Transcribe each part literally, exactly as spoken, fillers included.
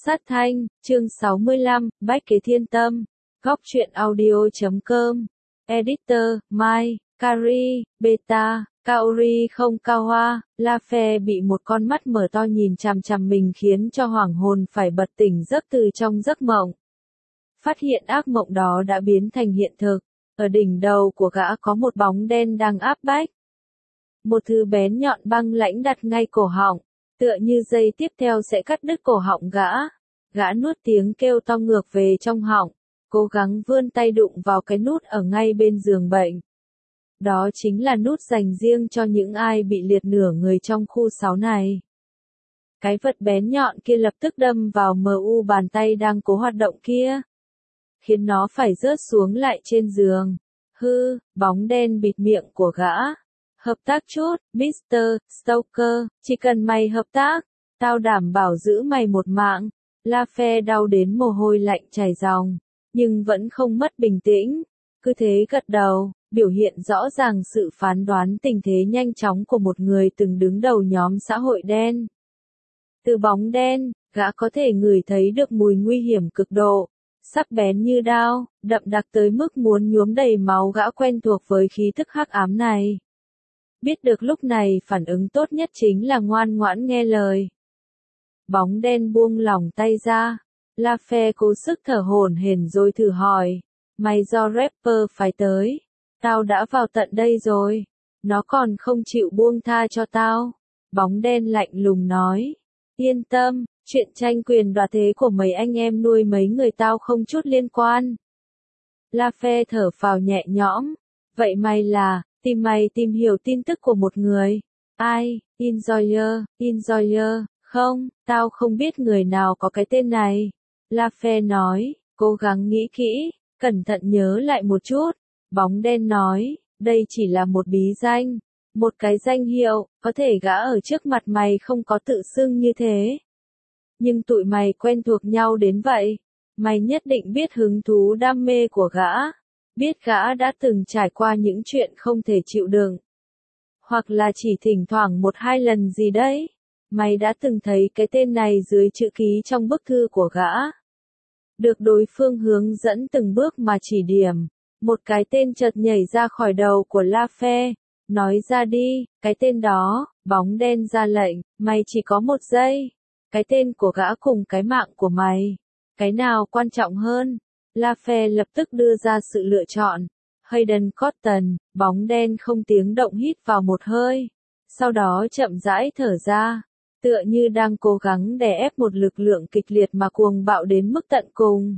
Sát thanh, chương sáu mươi lăm, Bách Kế Thiên Tâm, Góc truyện audio chấm com, Editor, Mai, Kari, Beta, Kaori không cao hoa, La Phe bị một con mắt mở to nhìn chằm chằm mình khiến cho hoàng hồn phải bật tỉnh giấc từ trong giấc mộng. Phát hiện ác mộng đó đã biến thành hiện thực, ở đỉnh đầu của gã có một bóng đen đang áp bách. Một thứ bén nhọn băng lãnh đặt ngay cổ họng, tựa như dây tiếp theo sẽ cắt đứt cổ họng gã. Gã nuốt tiếng kêu to ngược về trong họng, cố gắng vươn tay đụng vào cái nút ở ngay bên giường bệnh. Đó chính là nút dành riêng cho những ai bị liệt nửa người trong khu sáu này. Cái vật bén nhọn kia lập tức đâm vào mờ u bàn tay đang cố hoạt động kia, khiến nó phải rớt xuống lại trên giường. Hư, bóng đen bịt miệng của gã. Hợp tác chút, mít tơ Stoker, chỉ cần mày hợp tác, tao đảm bảo giữ mày một mạng. La Phe đau đến mồ hôi lạnh chảy ròng, nhưng vẫn không mất bình tĩnh, cứ thế gật đầu, biểu hiện rõ ràng sự phán đoán tình thế nhanh chóng của một người từng đứng đầu nhóm xã hội đen. Từ bóng đen, gã có thể ngửi thấy được mùi nguy hiểm cực độ, sắc bén như đao, đậm đặc tới mức muốn nhuốm đầy máu. Gã quen thuộc với khí thức hắc ám này. Biết được lúc này phản ứng tốt nhất chính là ngoan ngoãn nghe lời. Bóng đen buông lỏng tay ra. La Phe cố sức thở hổn hển rồi thử hỏi. Mày do rapper phải tới. Tao đã vào tận đây rồi. Nó còn không chịu buông tha cho tao. Bóng đen lạnh lùng nói. Yên tâm, chuyện tranh quyền đoạt thế của mấy anh em nuôi mấy người tao không chút liên quan. La Phe thở phào nhẹ nhõm. Vậy mày là, tìm mày tìm hiểu tin tức của một người. Ai, Enjoyer, Enjoyer, không, tao không biết người nào có cái tên này. La Phe nói, cố gắng nghĩ kỹ, cẩn thận nhớ lại một chút. Bóng đen nói, đây chỉ là một bí danh, một cái danh hiệu, có thể gã ở trước mặt mày không có tự xưng như thế. Nhưng tụi mày quen thuộc nhau đến vậy, mày nhất định biết hứng thú đam mê của gã. Biết gã đã từng trải qua những chuyện không thể chịu đựng. Hoặc là chỉ thỉnh thoảng một hai lần gì đấy. Mày đã từng thấy cái tên này dưới chữ ký trong bức thư của gã. Được đối phương hướng dẫn từng bước mà chỉ điểm. Một cái tên chợt nhảy ra khỏi đầu của La Phe. Nói ra đi, cái tên đó. Bóng đen ra lệnh, mày chỉ có một giây. Cái tên của gã cùng cái mạng của mày. Cái nào quan trọng hơn? La Phe lập tức đưa ra sự lựa chọn. Hayden Cotton, bóng đen không tiếng động hít vào một hơi. Sau đó chậm rãi thở ra. Tựa như đang cố gắng đè ép một lực lượng kịch liệt mà cuồng bạo đến mức tận cùng.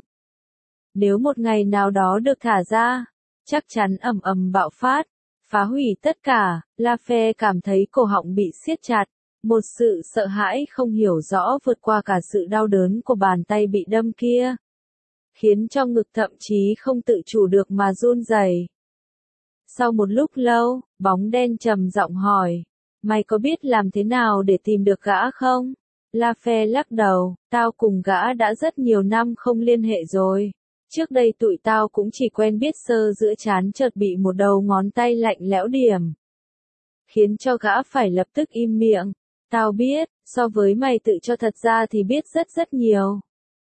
Nếu một ngày nào đó được thả ra, chắc chắn ầm ầm bạo phát, phá hủy tất cả. La Phe cảm thấy cổ họng bị siết chặt. Một sự sợ hãi không hiểu rõ vượt qua cả sự đau đớn của bàn tay bị đâm kia, khiến cho ngực thậm chí không tự chủ được mà run rẩy. Sau một lúc lâu, bóng đen trầm giọng hỏi, mày có biết làm thế nào để tìm được gã không? La Phe lắc đầu, tao cùng gã đã rất nhiều năm không liên hệ rồi. Trước đây tụi tao cũng chỉ quen biết sơ giữa chán chợt bị một đầu ngón tay lạnh lẽo điểm, khiến cho gã phải lập tức im miệng. Tao biết, so với mày tự cho thật ra thì biết rất rất nhiều.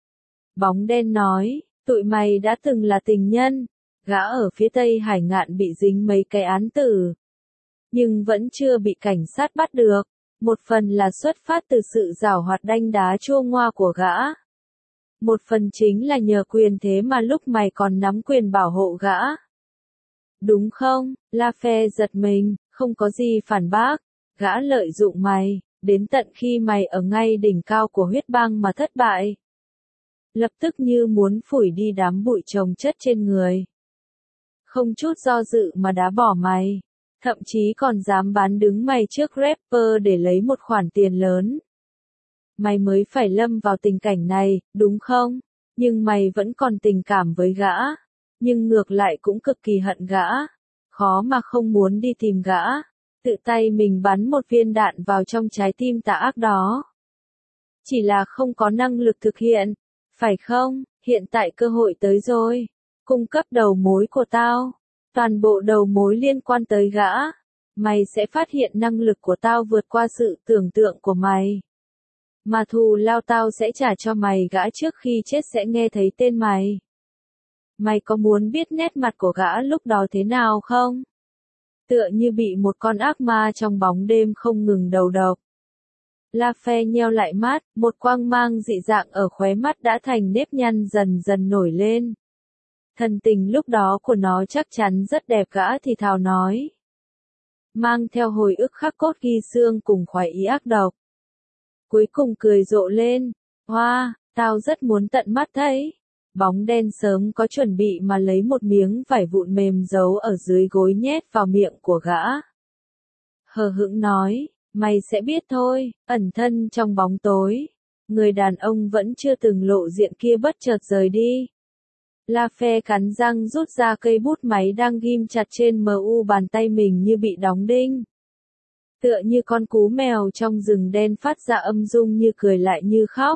Bóng đen nói, tụi mày đã từng là tình nhân, gã ở phía Tây Hải Ngạn bị dính mấy cái án tử, nhưng vẫn chưa bị cảnh sát bắt được, một phần là xuất phát từ sự giảo hoạt đanh đá chua ngoa của gã. Một phần chính là nhờ quyền thế mà lúc mày còn nắm quyền bảo hộ gã. Đúng không? La Phe giật mình, không có gì phản bác, gã lợi dụng mày, đến tận khi mày ở ngay đỉnh cao của huyết bang mà thất bại. Lập tức như muốn phủi đi đám bụi chồng chất trên người. Không chút do dự mà đá bỏ mày. Thậm chí còn dám bán đứng mày trước rapper để lấy một khoản tiền lớn. Mày mới phải lâm vào tình cảnh này, đúng không? Nhưng mày vẫn còn tình cảm với gã. Nhưng ngược lại cũng cực kỳ hận gã. Khó mà không muốn đi tìm gã. Tự tay mình bắn một viên đạn vào trong trái tim tà ác đó. Chỉ là không có năng lực thực hiện. Phải không? Hiện tại cơ hội tới rồi. Cung cấp đầu mối của tao. Toàn bộ đầu mối liên quan tới gã. Mày sẽ phát hiện năng lực của tao vượt qua sự tưởng tượng của mày. Mà thù lao tao sẽ trả cho mày, gã trước khi chết sẽ nghe thấy tên mày. Mày có muốn biết nét mặt của gã lúc đó thế nào không? Tựa như bị một con ác ma trong bóng đêm không ngừng đầu độc. Lafe nheo lại mắt, một quang mang dị dạng ở khóe mắt đã thành nếp nhăn dần dần nổi lên. Thần tình lúc đó của nó chắc chắn rất đẹp, gã thì thào nói. Mang theo hồi ức khắc cốt ghi xương cùng khoái ý ác độc. Cuối cùng cười rộ lên. Hoa, wow, tao rất muốn tận mắt thấy. Bóng đen sớm có chuẩn bị mà lấy một miếng vải vụn mềm giấu ở dưới gối nhét vào miệng của gã. Hờ hững nói, mày sẽ biết thôi, ẩn thân trong bóng tối. Người đàn ông vẫn chưa từng lộ diện kia bất chợt rời đi. Lafe cắn răng rút ra cây bút máy đang ghim chặt trên mu bàn tay mình như bị đóng đinh. Tựa như con cú mèo trong rừng đen phát ra âm dung như cười lại như khóc.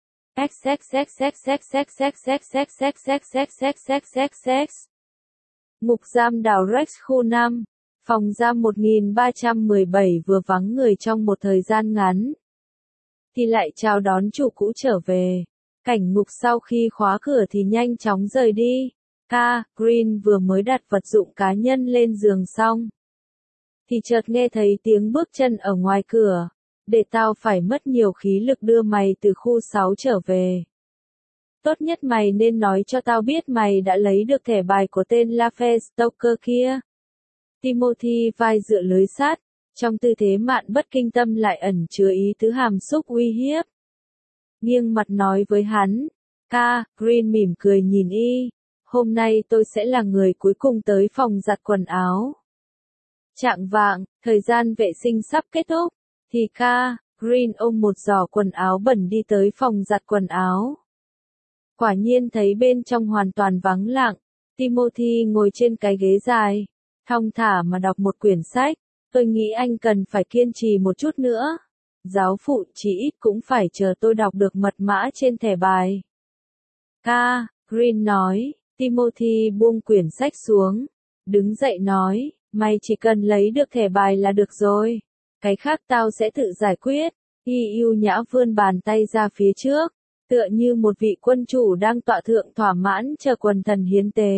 Ngục giam đảo Rex khu năm, phòng giam một nghìn ba trăm mười bảy vừa vắng người trong một thời gian ngắn. Thì lại chào đón chủ cũ trở về. Cảnh ngục sau khi khóa cửa thì nhanh chóng rời đi. K. Green vừa mới đặt vật dụng cá nhân lên giường xong. Thì chợt nghe thấy tiếng bước chân ở ngoài cửa. Để tao phải mất nhiều khí lực đưa mày từ khu sáu trở về. Tốt nhất mày nên nói cho tao biết mày đã lấy được thẻ bài của tên Lafe Stoker kia. Timothy vai dựa lưới sắt, trong tư thế mạn bất kinh tâm lại ẩn chứa ý tứ hàm xúc uy hiếp. Nghiêng mặt nói với hắn. K. Green mỉm cười nhìn y. Hôm nay tôi sẽ là người cuối cùng tới phòng giặt quần áo. Chạng vạng, thời gian vệ sinh sắp kết thúc. Thì K. Green ôm một giỏ quần áo bẩn đi tới phòng giặt quần áo. Quả nhiên thấy bên trong hoàn toàn vắng lặng. Timothy ngồi trên cái ghế dài, thong thả mà đọc một quyển sách. Tôi nghĩ anh cần phải kiên trì một chút nữa. Giáo phụ chỉ ít cũng phải chờ tôi đọc được mật mã trên thẻ bài. K. Green nói. Timothy buông quyển sách xuống. Đứng dậy nói, mày chỉ cần lấy được thẻ bài là được rồi. Cái khác tao sẽ tự giải quyết. Y yêu nhã vươn bàn tay ra phía trước, tựa như một vị quân chủ đang tọa thượng thỏa mãn chờ quần thần hiến tế.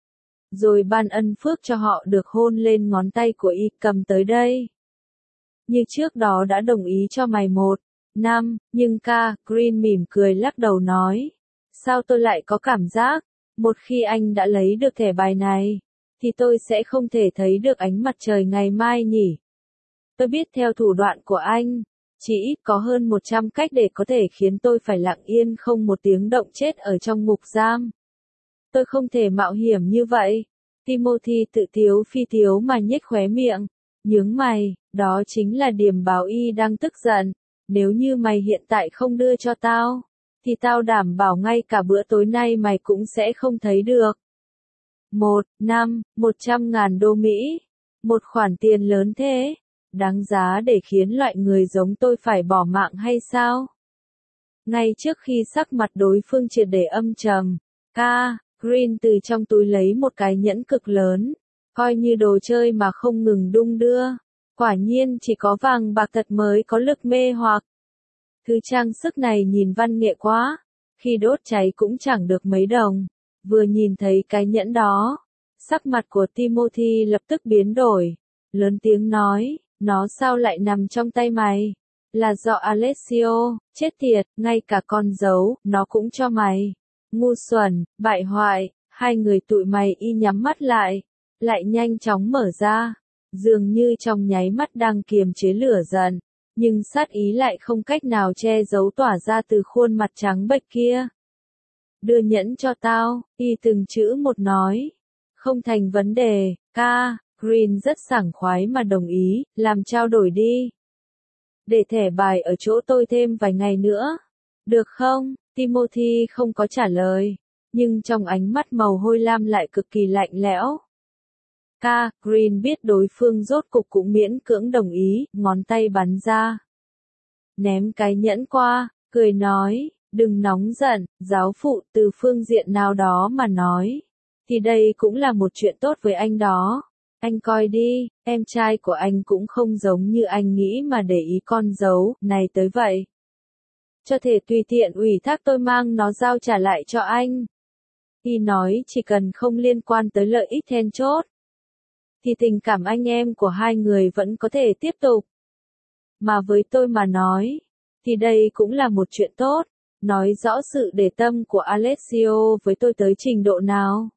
Rồi ban ân phước cho họ được hôn lên ngón tay của y, cầm tới đây. Như trước đó đã đồng ý cho mày một năm, nhưng K. Green mỉm cười lắc đầu nói. Sao tôi lại có cảm giác, một khi anh đã lấy được thẻ bài này, thì tôi sẽ không thể thấy được ánh mặt trời ngày mai nhỉ? Tôi biết theo thủ đoạn của anh, chỉ ít có hơn một trăm cách để có thể khiến tôi phải lặng yên không một tiếng động chết ở trong ngục giam. Tôi không thể mạo hiểm như vậy. Timothy tự tiếu phi tiếu mà nhếch khóe miệng, nhướng mày, đó chính là điểm báo y đang tức giận. Nếu như mày hiện tại không đưa cho tao, thì tao đảm bảo ngay cả bữa tối nay mày cũng sẽ không thấy được. Một năm, một trăm ngàn đô Mỹ. Một khoản tiền lớn thế. Đáng giá để khiến loại người giống tôi phải bỏ mạng hay sao? Ngay trước khi sắc mặt đối phương triệt để âm trầm, K. Green từ trong túi lấy một cái nhẫn cực lớn, coi như đồ chơi mà không ngừng đung đưa. Quả nhiên chỉ có vàng bạc thật mới có lực mê hoặc. Thứ trang sức này nhìn văn nghệ quá, khi đốt cháy cũng chẳng được mấy đồng. Vừa nhìn thấy cái nhẫn đó, sắc mặt của Timothy lập tức biến đổi, lớn tiếng nói, nó sao lại nằm trong tay mày? Là do Alessio, chết tiệt, ngay cả con dấu, nó cũng cho mày. Ngu xuẩn, bại hoại, hai người tụi mày y nhắm mắt lại, lại nhanh chóng mở ra, dường như trong nháy mắt đang kiềm chế lửa giận, nhưng sát ý lại không cách nào che giấu tỏa ra từ khuôn mặt trắng bệch kia. Đưa nhẫn cho tao, y từng chữ một nói. Không thành vấn đề, K. Green rất sảng khoái mà đồng ý, làm trao đổi đi. Để thẻ bài ở chỗ tôi thêm vài ngày nữa. Được không? Timothy không có trả lời, nhưng trong ánh mắt màu hôi lam lại cực kỳ lạnh lẽo. K. Green biết đối phương rốt cục cũng miễn cưỡng đồng ý, ngón tay bắn ra. Ném cái nhẫn qua, cười nói, đừng nóng giận, giáo phụ, từ phương diện nào đó mà nói. Thì đây cũng là một chuyện tốt với anh đó. Anh coi đi, em trai của anh cũng không giống như anh nghĩ mà để ý con dấu này tới vậy. cho thể tùy tiện ủy thác tôi mang nó giao trả lại cho anh. Y nói chỉ cần không liên quan tới lợi ích then chốt, thì tình cảm anh em của hai người vẫn có thể tiếp tục. Mà với tôi mà nói, thì đây cũng là một chuyện tốt, nói rõ sự để tâm của Alessio với tôi tới trình độ nào.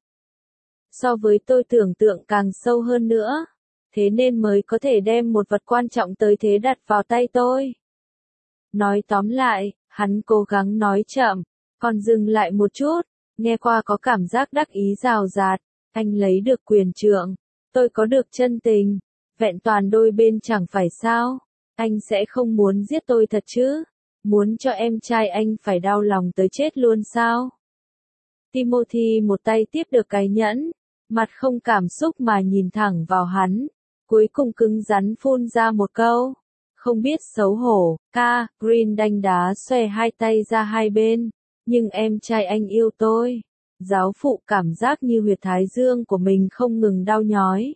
So với tôi tưởng tượng càng sâu hơn nữa, thế nên mới có thể đem một vật quan trọng tới thế đặt vào tay tôi. Nói tóm lại, hắn cố gắng nói chậm, còn dừng lại một chút, nghe qua có cảm giác đắc ý rào rạt, anh lấy được quyền trượng, tôi có được chân tình, vẹn toàn đôi bên chẳng phải sao, anh sẽ không muốn giết tôi thật chứ, muốn cho em trai anh phải đau lòng tới chết luôn sao? Timothy một tay tiếp được cái nhẫn, mặt không cảm xúc mà nhìn thẳng vào hắn, cuối cùng cứng rắn phun ra một câu. Không biết xấu hổ, ca, Green đanh đá xòe hai tay ra hai bên, nhưng em trai anh yêu tôi. Giáo phụ cảm giác như huyệt thái dương của mình không ngừng đau nhói.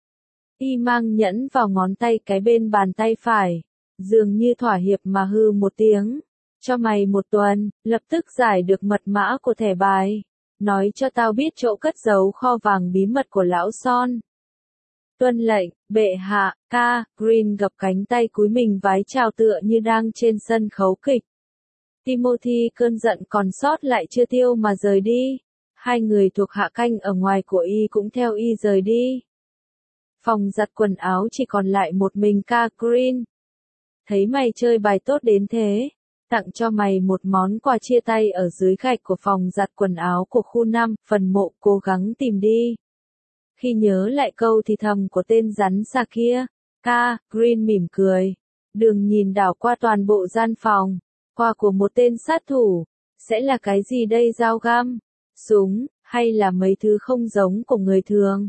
Y mang nhẫn vào ngón tay cái bên bàn tay phải, dường như thỏa hiệp mà hư một tiếng. Cho mày một tuần, lập tức giải được mật mã của thẻ bài. Nói cho tao biết chỗ cất giấu kho vàng bí mật của lão Son. Tuân lệnh, bệ hạ, ca, Green gập cánh tay cúi mình vái chào tựa như đang trên sân khấu kịch. Timothy cơn giận còn sót lại chưa tiêu mà rời đi. Hai người thuộc hạ canh ở ngoài của y cũng theo y rời đi. Phòng giặt quần áo chỉ còn lại một mình ca Green. Thấy mày chơi bài tốt đến thế, tặng cho mày một món quà chia tay ở dưới gạch của phòng giặt quần áo của khu năm, phần mộ cố gắng tìm đi. Khi nhớ lại câu thì thầm của tên rắn xa kia, ca, Green mỉm cười. Đường nhìn đảo qua toàn bộ gian phòng, quà của một tên sát thủ, sẽ là cái gì đây dao găm, súng, hay là mấy thứ không giống của người thường.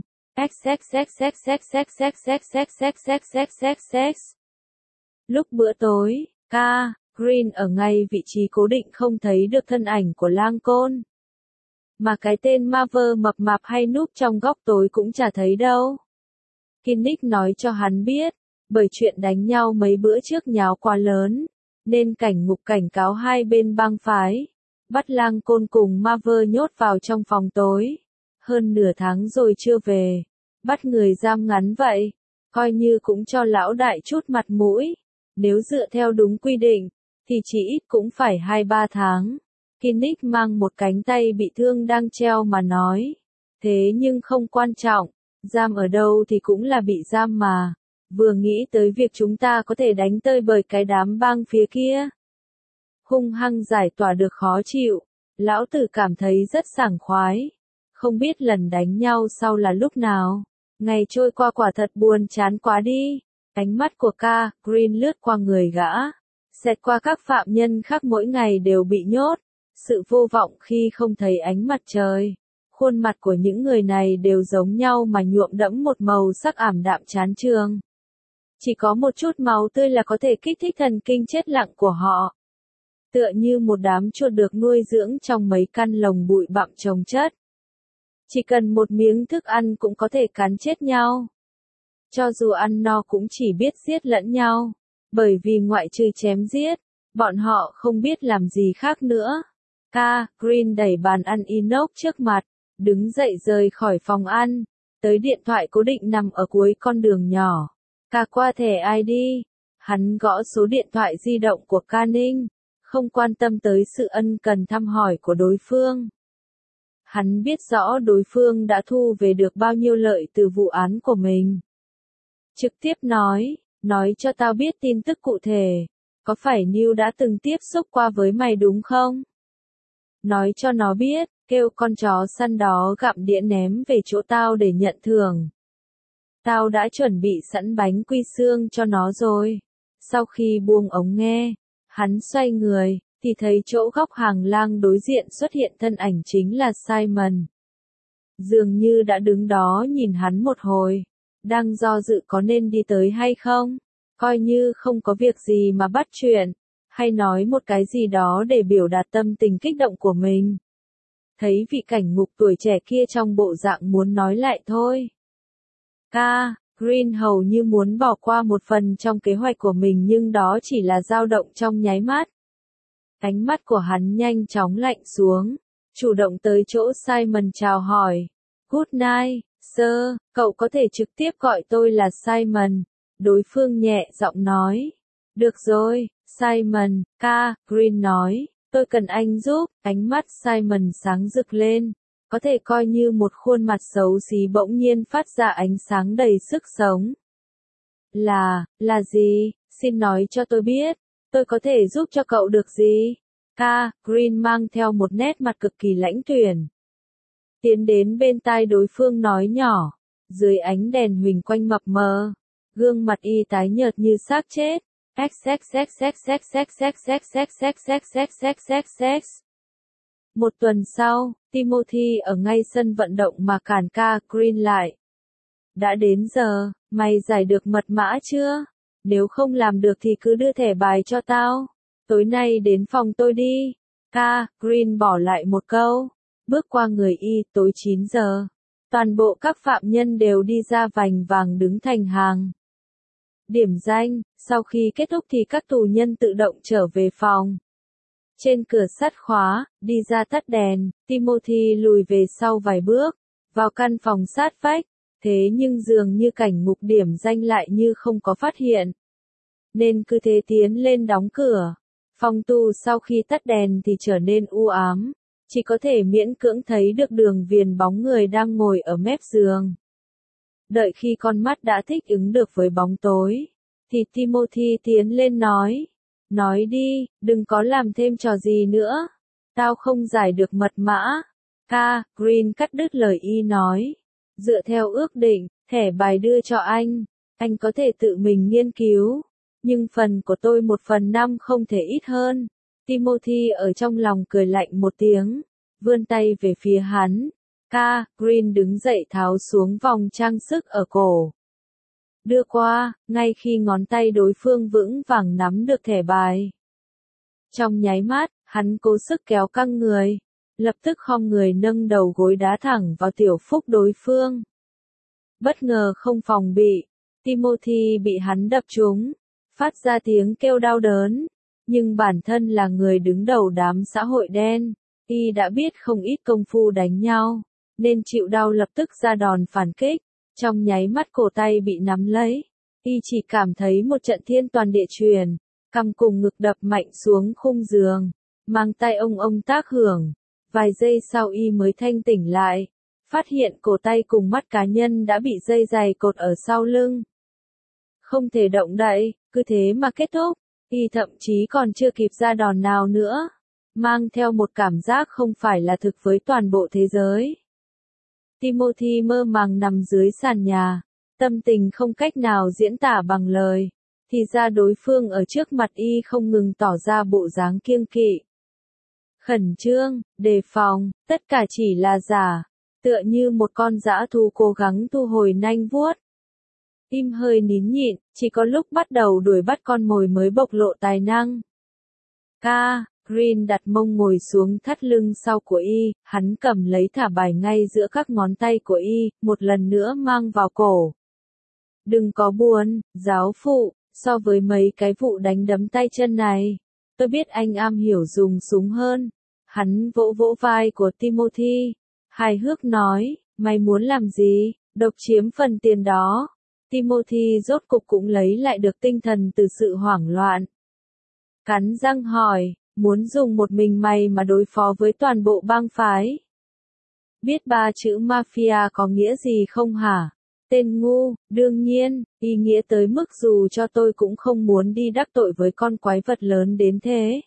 Lúc bữa tối, ca, Green ở ngay vị trí cố định không thấy được thân ảnh của lang côn. Mà cái tên Marver mập mạp hay núp trong góc tối cũng chả thấy đâu. Kinnick nói cho hắn biết, bởi chuyện đánh nhau mấy bữa trước nháo quá lớn, nên cảnh ngục cảnh cáo hai bên bang phái, bắt lang côn cùng Marver nhốt vào trong phòng tối. Hơn nửa tháng rồi chưa về, bắt người giam ngắn vậy, coi như cũng cho lão đại chút mặt mũi. Nếu dựa theo đúng quy định, thì chỉ ít cũng phải hai ba tháng. Kinnick mang một cánh tay bị thương đang treo mà nói. Thế nhưng không quan trọng, giam ở đâu thì cũng là bị giam mà. Vừa nghĩ tới việc chúng ta có thể đánh tơi bời cái đám bang phía kia. Hung hăng giải tỏa được khó chịu, lão tử cảm thấy rất sảng khoái. Không biết lần đánh nhau sau là lúc nào. Ngày trôi qua quả thật buồn chán quá đi. Ánh mắt của ca, Green lướt qua người gã. Xẹt qua các phạm nhân khác mỗi ngày đều bị nhốt. Sự vô vọng khi không thấy ánh mặt trời. Khuôn mặt của những người này đều giống nhau mà nhuộm đẫm một màu sắc ảm đạm chán chường. Chỉ có một chút máu tươi là có thể kích thích thần kinh chết lặng của họ. Tựa như một đám chuột được nuôi dưỡng trong mấy căn lồng bụi bặm chồng chất. Chỉ cần một miếng thức ăn cũng có thể cắn chết nhau. Cho dù ăn no cũng chỉ biết giết lẫn nhau. Bởi vì ngoại trừ chém giết, bọn họ không biết làm gì khác nữa. Ca, Green đẩy bàn ăn inox trước mặt, đứng dậy rời khỏi phòng ăn, tới điện thoại cố định nằm ở cuối con đường nhỏ. Ca qua thẻ i đê, hắn gõ số điện thoại di động của Ca Ninh, không quan tâm tới sự ân cần thăm hỏi của đối phương. Hắn biết rõ đối phương đã thu về được bao nhiêu lợi từ vụ án của mình. Trực tiếp nói, nói cho tao biết tin tức cụ thể, có phải Neil đã từng tiếp xúc qua với mày đúng không? Nói cho nó biết, kêu con chó săn đó gặm đĩa ném về chỗ tao để nhận thưởng. Tao đã chuẩn bị sẵn bánh quy xương cho nó rồi. Sau khi buông ống nghe, hắn xoay người, thì thấy chỗ góc hàng lang đối diện xuất hiện thân ảnh chính là Simon. Dường như đã đứng đó nhìn hắn một hồi, đang do dự có nên đi tới hay không, coi như không có việc gì mà bắt chuyện, hay nói một cái gì đó để biểu đạt tâm tình kích động của mình. Thấy vị cảnh ngục tuổi trẻ kia trong bộ dạng muốn nói lại thôi. Ca, Green hầu như muốn bỏ qua một phần trong kế hoạch của mình nhưng đó chỉ là dao động trong nháy mắt. Ánh mắt của hắn nhanh chóng lạnh xuống, chủ động tới chỗ Simon chào hỏi. Good night, sir, cậu có thể trực tiếp gọi tôi là Simon. Đối phương nhẹ giọng nói. Được rồi, Simon, ca, Green nói, tôi cần anh giúp. Ánh mắt Simon sáng rực lên, có thể coi như một khuôn mặt xấu xí bỗng nhiên phát ra ánh sáng đầy sức sống. Là, là gì, xin nói cho tôi biết, tôi có thể giúp cho cậu được gì? Ca, Green mang theo một nét mặt cực kỳ lãnh tuyển. Tiến đến bên tai đối phương nói nhỏ, dưới ánh đèn huỳnh quanh mập mờ, gương mặt y tái nhợt như xác chết. Một tuần sau, Timothy ở ngay sân vận động mà cản ca Green lại. Đã đến giờ, mày giải được mật mã chưa? Nếu không làm được thì cứ đưa thẻ bài cho tao. Tối nay đến phòng tôi đi. Ca Green bỏ lại một câu. Bước qua người y, tối chín giờ. Toàn bộ các phạm nhân đều đi ra vành vàng đứng thành hàng. Điểm danh, sau khi kết thúc thì các tù nhân tự động trở về phòng. Trên cửa sắt khóa, đi ra tắt đèn, Timothy lùi về sau vài bước, vào căn phòng sát vách, thế nhưng dường như cảnh ngục điểm danh lại như không có phát hiện. Nên cứ thế tiến lên đóng cửa. Phòng tù sau khi tắt đèn thì trở nên u ám, chỉ có thể miễn cưỡng thấy được đường viền bóng người đang ngồi ở mép giường. Đợi khi con mắt đã thích ứng được với bóng tối, thì Timothy tiến lên nói. Nói đi, đừng có làm thêm trò gì nữa. Tao không giải được mật mã. Ca, Green cắt đứt lời y nói. Dựa theo ước định, thẻ bài đưa cho anh. Anh có thể tự mình nghiên cứu. Nhưng phần của tôi một phần năm không thể ít hơn. Timothy ở trong lòng cười lạnh một tiếng. Vươn tay về phía hắn. Ca, Green đứng dậy tháo xuống vòng trang sức ở cổ. Đưa qua, ngay khi ngón tay đối phương vững vàng nắm được thẻ bài. Trong nháy mắt, hắn cố sức kéo căng người, lập tức khom người nâng đầu gối đá thẳng vào tiểu phúc đối phương. Bất ngờ không phòng bị, Timothy bị hắn đập trúng, phát ra tiếng kêu đau đớn, nhưng bản thân là người đứng đầu đám xã hội đen, y đã biết không ít công phu đánh nhau, nên chịu đau lập tức ra đòn phản kích. Trong nháy mắt cổ tay bị nắm lấy, y chỉ cảm thấy một trận thiên toàn địa chuyển, cằm cùng ngực đập mạnh xuống khung giường, mang tay ông ông tác hưởng. Vài giây sau y mới thanh tỉnh lại, phát hiện cổ tay cùng mắt cá nhân đã bị dây giày cột ở sau lưng. Không thể động đậy, cứ thế mà kết thúc, y thậm chí còn chưa kịp ra đòn nào nữa, mang theo một cảm giác không phải là thực với toàn bộ thế giới. Timothy mơ màng nằm dưới sàn nhà, tâm tình không cách nào diễn tả bằng lời, thì ra đối phương ở trước mặt y không ngừng tỏ ra bộ dáng kiêng kỵ. Khẩn trương, đề phòng, tất cả chỉ là giả, tựa như một con dã thú cố gắng thu hồi nanh vuốt. Im hơi nín nhịn, chỉ có lúc bắt đầu đuổi bắt con mồi mới bộc lộ tài năng. Ca, Green đặt mông ngồi xuống thắt lưng sau của y, hắn cầm lấy thả bài ngay giữa các ngón tay của y, một lần nữa mang vào cổ. Đừng có buồn, giáo phụ, so với mấy cái vụ đánh đấm tay chân này, tôi biết anh am hiểu dùng súng hơn. Hắn vỗ vỗ vai của Timothy, hài hước nói, mày muốn làm gì, độc chiếm phần tiền đó. Timothy rốt cục cũng lấy lại được tinh thần từ sự hoảng loạn. Cắn răng hỏi, muốn dùng một mình mày mà đối phó với toàn bộ bang phái? Biết ba chữ mafia có nghĩa gì không hả? Tên ngu, đương nhiên, ý nghĩa tới mức dù cho tôi cũng không muốn đi đắc tội với con quái vật lớn đến thế.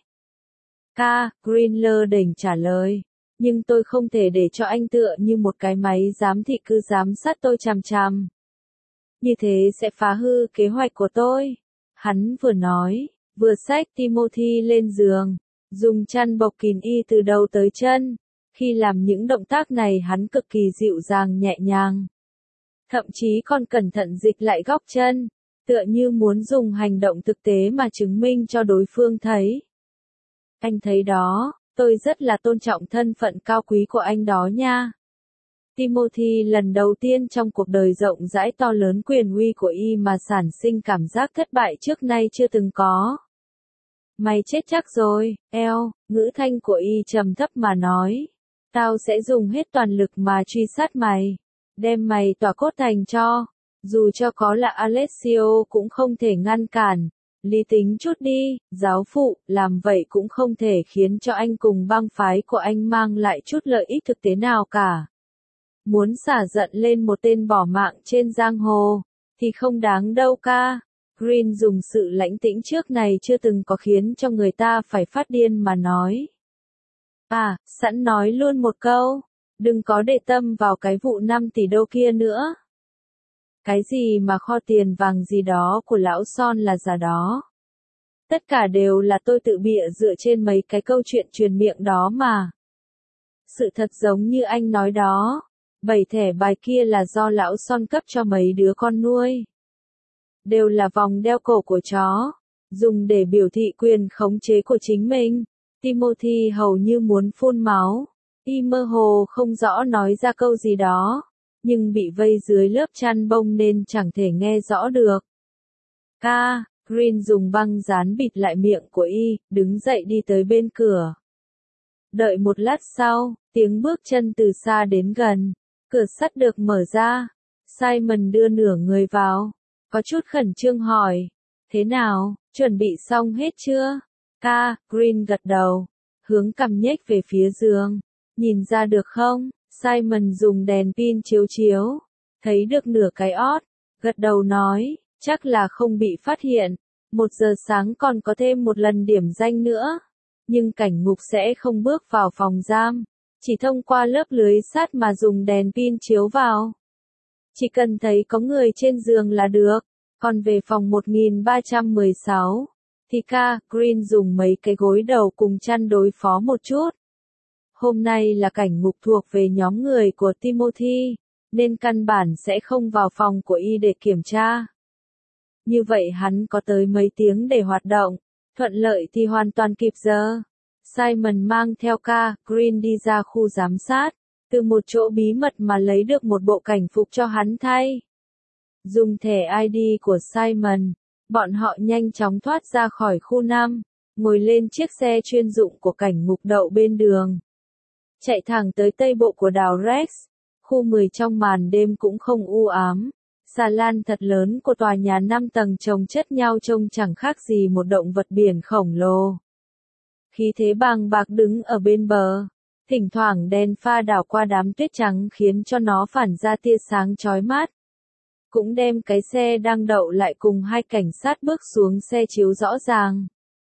Ca, Greenler đỉnh trả lời, nhưng tôi không thể để cho anh tựa như một cái máy giám thị cứ giám sát tôi chằm chằm. Như thế sẽ phá hư kế hoạch của tôi. Hắn vừa nói, vừa xách Timothy lên giường, dùng chăn bọc kín y từ đầu tới chân. Khi làm những động tác này hắn cực kỳ dịu dàng nhẹ nhàng. Thậm chí còn cẩn thận dịch lại góc chân, tựa như muốn dùng hành động thực tế mà chứng minh cho đối phương thấy. Anh thấy đó, tôi rất là tôn trọng thân phận cao quý của anh đó nha. Timothy lần đầu tiên trong cuộc đời rộng rãi to lớn quyền uy của y mà sản sinh cảm giác thất bại trước nay chưa từng có. Mày chết chắc rồi, eo, ngữ thanh của y trầm thấp mà nói. Tao sẽ dùng hết toàn lực mà truy sát mày. Đem mày tỏa cốt thành tro. Dù cho có là Alessio cũng không thể ngăn cản. Lý tính chút đi, giáo phụ, làm vậy cũng không thể khiến cho anh cùng bang phái của anh mang lại chút lợi ích thực tế nào cả. Muốn xả giận lên một tên bỏ mạng trên giang hồ, thì không đáng đâu ca. Green dùng sự lãnh tĩnh trước này chưa từng có khiến cho người ta phải phát điên mà nói. À, sẵn nói luôn một câu, đừng có để tâm vào cái vụ năm tỷ đô kia nữa. Cái gì mà kho tiền vàng gì đó của lão Son là giả đó. Tất cả đều là tôi tự bịa dựa trên mấy cái câu chuyện truyền miệng đó mà. Sự thật giống như anh nói đó, bảy thẻ bài kia là do lão Son cấp cho mấy đứa con nuôi. Đều là vòng đeo cổ của chó, dùng để biểu thị quyền khống chế của chính mình. Timothy hầu như muốn phun máu, y mơ hồ không rõ nói ra câu gì đó, nhưng bị vây dưới lớp chăn bông nên chẳng thể nghe rõ được. Ca, Green dùng băng dán bịt lại miệng của y, đứng dậy đi tới bên cửa. Đợi một lát sau, tiếng bước chân từ xa đến gần, cửa sắt được mở ra, Simon đưa nửa người vào, có chút khẩn trương hỏi, thế nào, chuẩn bị xong hết chưa? Ca, Green gật đầu, hướng cằm nhếch về phía giường, nhìn ra được không? Simon dùng đèn pin chiếu chiếu, thấy được nửa cái ót, gật đầu nói, chắc là không bị phát hiện, một giờ sáng còn có thêm một lần điểm danh nữa, nhưng cảnh ngục sẽ không bước vào phòng giam, chỉ thông qua lớp lưới sắt mà dùng đèn pin chiếu vào. Chỉ cần thấy có người trên giường là được, còn về phòng một nghìn ba trăm mười sáu, thì ca, Green dùng mấy cái gối đầu cùng chăn đối phó một chút. Hôm nay là cảnh ngục thuộc về nhóm người của Timothy, nên căn bản sẽ không vào phòng của y để kiểm tra. Như vậy hắn có tới mấy tiếng để hoạt động, thuận lợi thì hoàn toàn kịp giờ. Simon mang theo ca, Green đi ra khu giám sát, từ một chỗ bí mật mà lấy được một bộ cảnh phục cho hắn thay. Dùng thẻ i đê của Simon, bọn họ nhanh chóng thoát ra khỏi khu năm, ngồi lên chiếc xe chuyên dụng của cảnh ngục đậu bên đường. Chạy thẳng tới tây bộ của đảo Rex, khu mười trong màn đêm cũng không u ám. Xà lan thật lớn của tòa nhà năm tầng chồng chất nhau trông chẳng khác gì một động vật biển khổng lồ. Khí thế bàng bạc đứng ở bên bờ, thỉnh thoảng đèn pha đảo qua đám tuyết trắng khiến cho nó phản ra tia sáng chói mắt. Cũng đem cái xe đang đậu lại cùng hai cảnh sát bước xuống xe chiếu rõ ràng.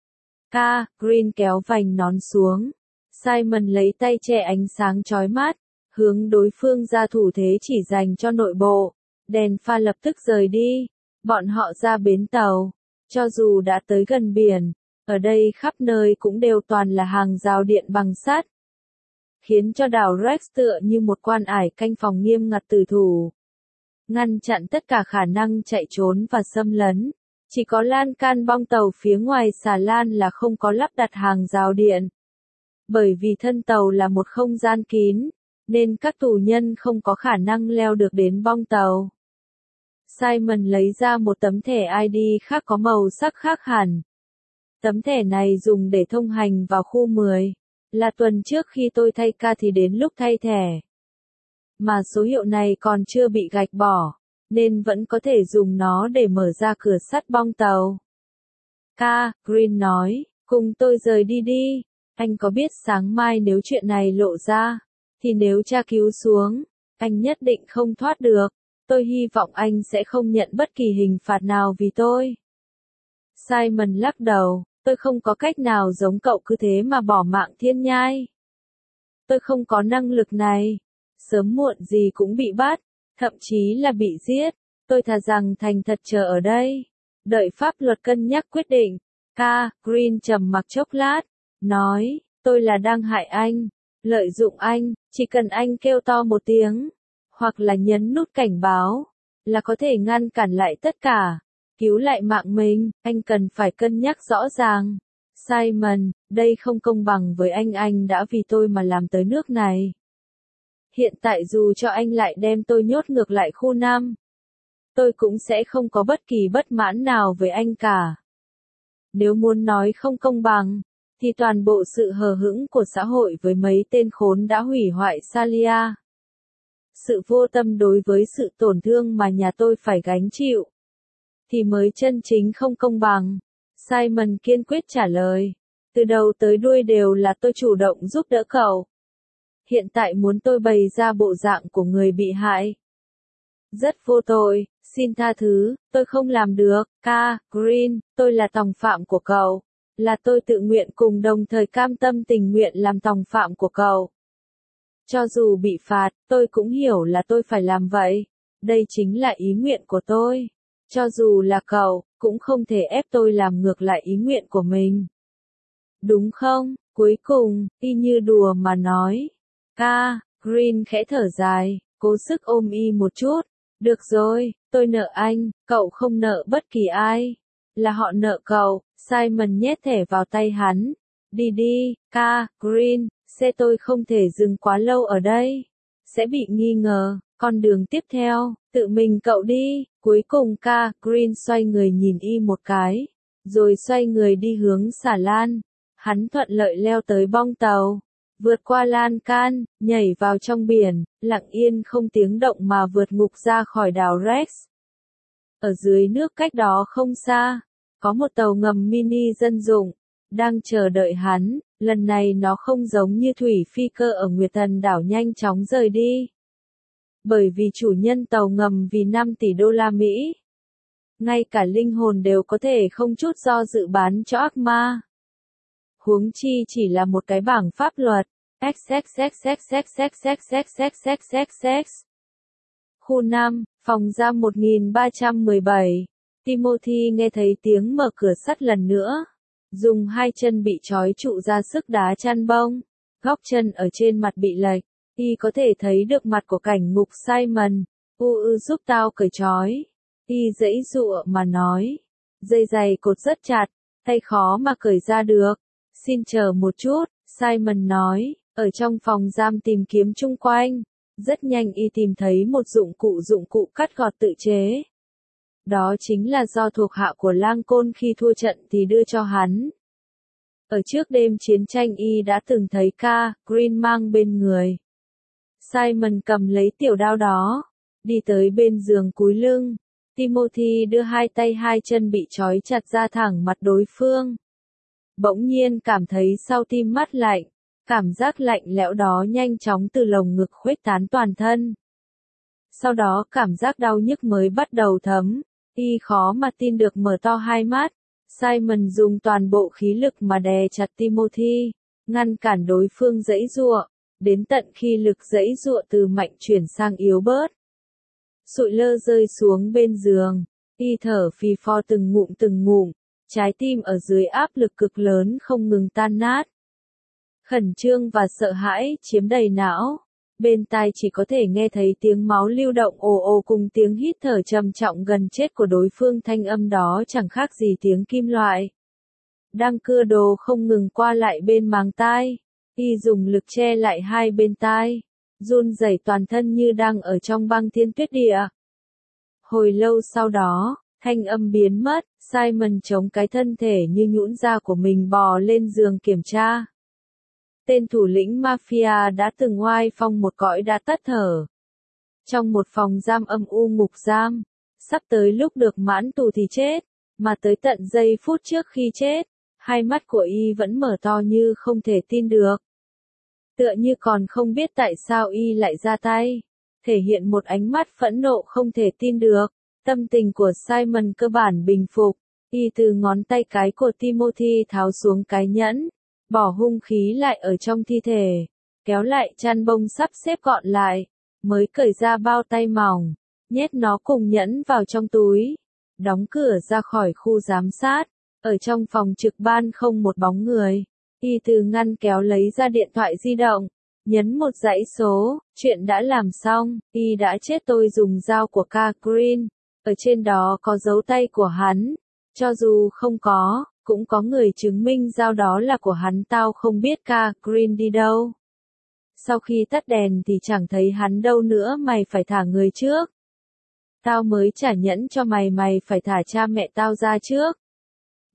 Ca, Green kéo vành nón xuống. Simon lấy tay che ánh sáng chói mắt, hướng đối phương ra thủ thế chỉ dành cho nội bộ. Đèn pha lập tức rời đi. Bọn họ ra bến tàu. Cho dù đã tới gần biển, ở đây khắp nơi cũng đều toàn là hàng rào điện bằng sắt. Khiến cho đảo Rex tựa như một quan ải canh phòng nghiêm ngặt tử thủ. Ngăn chặn tất cả khả năng chạy trốn và xâm lấn. Chỉ có lan can bong tàu phía ngoài xà lan là không có lắp đặt hàng rào điện. Bởi vì thân tàu là một không gian kín, nên các tù nhân không có khả năng leo được đến bong tàu. Simon lấy ra một tấm thẻ i đê khác có màu sắc khác hẳn. Tấm thẻ này dùng để thông hành vào khu mười. Là tuần trước khi tôi thay ca thì đến lúc thay thẻ. Mà số hiệu này còn chưa bị gạch bỏ, nên vẫn có thể dùng nó để mở ra cửa sắt bong tàu. Ca, Green nói, cùng tôi rời đi đi. Anh có biết sáng mai nếu chuyện này lộ ra, thì nếu tra cứu xuống, anh nhất định không thoát được. Tôi hy vọng anh sẽ không nhận bất kỳ hình phạt nào vì tôi. Simon lắc đầu, tôi không có cách nào giống cậu cứ thế mà bỏ mạng thiên nhai. Tôi không có năng lực này. Sớm muộn gì cũng bị bắt, thậm chí là bị giết. Tôi thà rằng thành thật chờ ở đây. Đợi pháp luật cân nhắc quyết định. Ca, Green trầm mặc chốc lát, nói, tôi là đang hại anh, lợi dụng anh, chỉ cần anh kêu to một tiếng, hoặc là nhấn nút cảnh báo, là có thể ngăn cản lại tất cả, cứu lại mạng mình, anh cần phải cân nhắc rõ ràng. Simon, đây không công bằng với anh, anh đã vì tôi mà làm tới nước này. Hiện tại dù cho anh lại đem tôi nhốt ngược lại khu năm, tôi cũng sẽ không có bất kỳ bất mãn nào với anh cả. Nếu muốn nói không công bằng, thì toàn bộ sự hờ hững của xã hội với mấy tên khốn đã hủy hoại Salia. Sự vô tâm đối với sự tổn thương mà nhà tôi phải gánh chịu, thì mới chân chính không công bằng. Simon kiên quyết trả lời. Từ đầu tới đuôi đều là tôi chủ động giúp đỡ cậu. Hiện tại muốn tôi bày ra bộ dạng của người bị hại. Rất vô tội, xin tha thứ, tôi không làm được. Ca, Green, tôi là tòng phạm của cậu. Là tôi tự nguyện cùng đồng thời cam tâm tình nguyện làm tòng phạm của cậu. Cho dù bị phạt, tôi cũng hiểu là tôi phải làm vậy. Đây chính là ý nguyện của tôi. Cho dù là cậu, cũng không thể ép tôi làm ngược lại ý nguyện của mình. Đúng không? Cuối cùng, y như đùa mà nói. Ca, Green khẽ thở dài, cố sức ôm y một chút. Được rồi, tôi nợ anh, cậu không nợ bất kỳ ai. Là họ nợ cậu. Simon nhét thẻ vào tay hắn. Đi đi, Ca, Green, xe tôi không thể dừng quá lâu ở đây. Sẽ bị nghi ngờ, con đường tiếp theo, tự mình cậu đi. Cuối cùng Ca, Green xoay người nhìn y một cái, rồi xoay người đi hướng xà lan. Hắn thuận lợi leo tới bong tàu, vượt qua lan can, nhảy vào trong biển, lặng yên không tiếng động mà vượt ngục ra khỏi đảo Rex. Ở dưới nước cách đó không xa, có một tàu ngầm mini dân dụng, đang chờ đợi hắn. Lần này nó không giống như thủy phi cơ ở Nguyệt Thần đảo nhanh chóng rời đi. Bởi vì chủ nhân tàu ngầm vì năm tỷ đô la Mỹ. Ngay cả linh hồn đều có thể không chút do dự bán cho ác ma. Huống chi chỉ là một cái bảng pháp luật. Khu năm, phòng giam một nghìn ba trăm mười bảy. Timothy nghe thấy tiếng mở cửa sắt lần nữa. Dùng hai chân bị trói trụ ra sức đá chăn bông. Góc chân ở trên mặt bị lệch. Y có thể thấy được mặt của cảnh ngục Simon. U ư giúp tao cởi trói. Y giãy giụa mà nói. Dây giày cột rất chặt, tay khó mà cởi ra được. Xin chờ một chút, Simon nói. Ở trong phòng giam tìm kiếm chung quanh. Rất nhanh y tìm thấy một dụng cụ dụng cụ cắt gọt tự chế. Đó chính là do thuộc hạ của Lang Côn khi thua trận thì đưa cho hắn. Ở trước đêm chiến tranh y đã từng thấy Ca, Green mang bên người. Simon cầm lấy tiểu đao đó, đi tới bên giường cúi lưng. Timothy đưa hai tay hai chân bị trói chặt ra thẳng mặt đối phương. Bỗng nhiên cảm thấy sau tim mát lạnh, cảm giác lạnh lẽo đó nhanh chóng từ lồng ngực khuếch tán toàn thân. Sau đó cảm giác đau nhức mới bắt đầu thấm, y khó mà tin được mở to hai mắt. Simon dùng toàn bộ khí lực mà đè chặt Timothy, ngăn cản đối phương giãy giụa, đến tận khi lực giãy giụa từ mạnh chuyển sang yếu bớt. Sụi lơ rơi xuống bên giường, y thở phì phò từng ngụm từng ngụm, trái tim ở dưới áp lực cực lớn không ngừng tan nát. Khẩn trương và sợ hãi chiếm đầy não, bên tai chỉ có thể nghe thấy tiếng máu lưu động ồ ồ cùng tiếng hít thở trầm trọng gần chết của đối phương. Thanh âm đó chẳng khác gì tiếng kim loại đang cưa đồ không ngừng qua lại bên màng tai. Y dùng lực che lại hai bên tai, run rẩy toàn thân như đang ở trong băng thiên tuyết địa. Hồi lâu sau đó, thanh âm biến mất, Simon chống cái thân thể như nhũn ra của mình bò lên giường kiểm tra. Tên thủ lĩnh mafia đã từng oai phong một cõi đã tắt thở. Trong một phòng giam âm u ngục giam, sắp tới lúc được mãn tù thì chết, mà tới tận giây phút trước khi chết, hai mắt của y vẫn mở to như không thể tin được. Tựa như còn không biết tại sao y lại ra tay, thể hiện một ánh mắt phẫn nộ không thể tin được. Tâm tình của Simon cơ bản bình phục, y từ ngón tay cái của Timothy tháo xuống cái nhẫn, bỏ hung khí lại ở trong thi thể, kéo lại chăn bông sắp xếp gọn lại, mới cởi ra bao tay mỏng, nhét nó cùng nhẫn vào trong túi, đóng cửa ra khỏi khu giám sát. Ở trong phòng trực ban không một bóng người, y từ ngăn kéo lấy ra điện thoại di động, nhấn một dãy số. Chuyện đã làm xong, y đã chết tôi dùng dao của Ca Green, ở trên đó có dấu tay của hắn. Cho dù không có, cũng có người chứng minh dao đó là của hắn. Tao không biết Ca Green đi đâu. Sau khi tắt đèn thì chẳng thấy hắn đâu nữa. Mày phải thả người trước. Tao mới trả nhẫn cho mày, mày phải thả cha mẹ tao ra trước.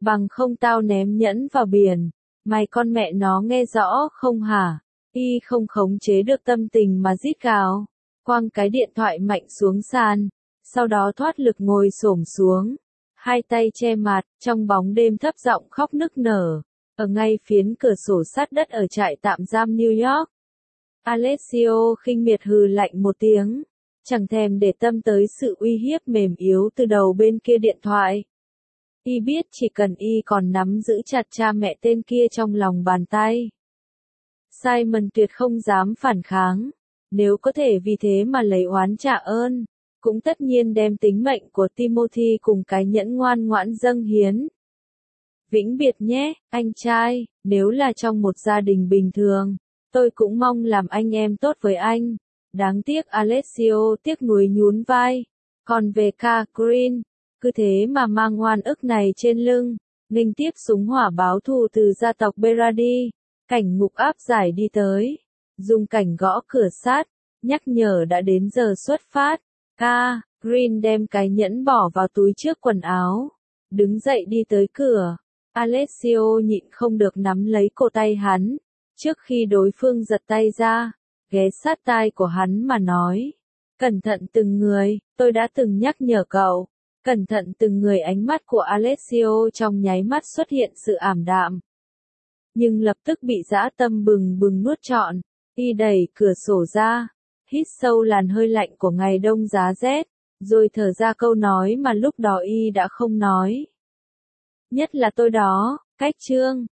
Bằng không tao ném nhẫn vào biển. Mày con mẹ nó nghe rõ không hả? Y không khống chế được tâm tình mà rít gào. Quăng cái điện thoại mạnh xuống sàn. Sau đó thoát lực ngồi xổm xuống. Hai tay che mặt, trong bóng đêm thấp giọng khóc nức nở. Ở ngay phiến cửa sổ sát đất ở trại tạm giam New York. Alessio khinh miệt hừ lạnh một tiếng. Chẳng thèm để tâm tới sự uy hiếp mềm yếu từ đầu bên kia điện thoại. Y biết chỉ cần Y còn nắm giữ chặt cha mẹ tên kia trong lòng bàn tay. Simon tuyệt không dám phản kháng. Nếu có thể vì thế mà lấy oán trả ơn, cũng tất nhiên đem tính mệnh của Timothy cùng cái nhẫn ngoan ngoãn dâng hiến. Vĩnh biệt nhé, anh trai, nếu là trong một gia đình bình thường, tôi cũng mong làm anh em tốt với anh. Đáng tiếc Alessio tiếc nuối nhún vai. Còn về Ca Green, cứ thế mà mang oan ức này trên lưng, nghênh tiếp súng hỏa báo thù từ gia tộc Berardi. Cảnh ngục áp giải đi tới, dùng cảnh gõ cửa sát, nhắc nhở đã đến giờ xuất phát. Ca Green đem cái nhẫn bỏ vào túi trước quần áo, đứng dậy đi tới cửa. Alessio nhịn không được nắm lấy cổ tay hắn, trước khi đối phương giật tay ra, ghé sát tai của hắn mà nói. Cẩn thận từng người, tôi đã từng nhắc nhở cậu. Cẩn thận từng người. Ánh mắt của Alessio trong nháy mắt xuất hiện sự ảm đạm. Nhưng lập tức bị dã tâm bừng bừng nuốt trọn. Y đẩy cửa sổ ra, hít sâu làn hơi lạnh của ngày đông giá rét, rồi thở ra câu nói mà lúc đó Y đã không nói. Nhất là tôi đó, cách chương.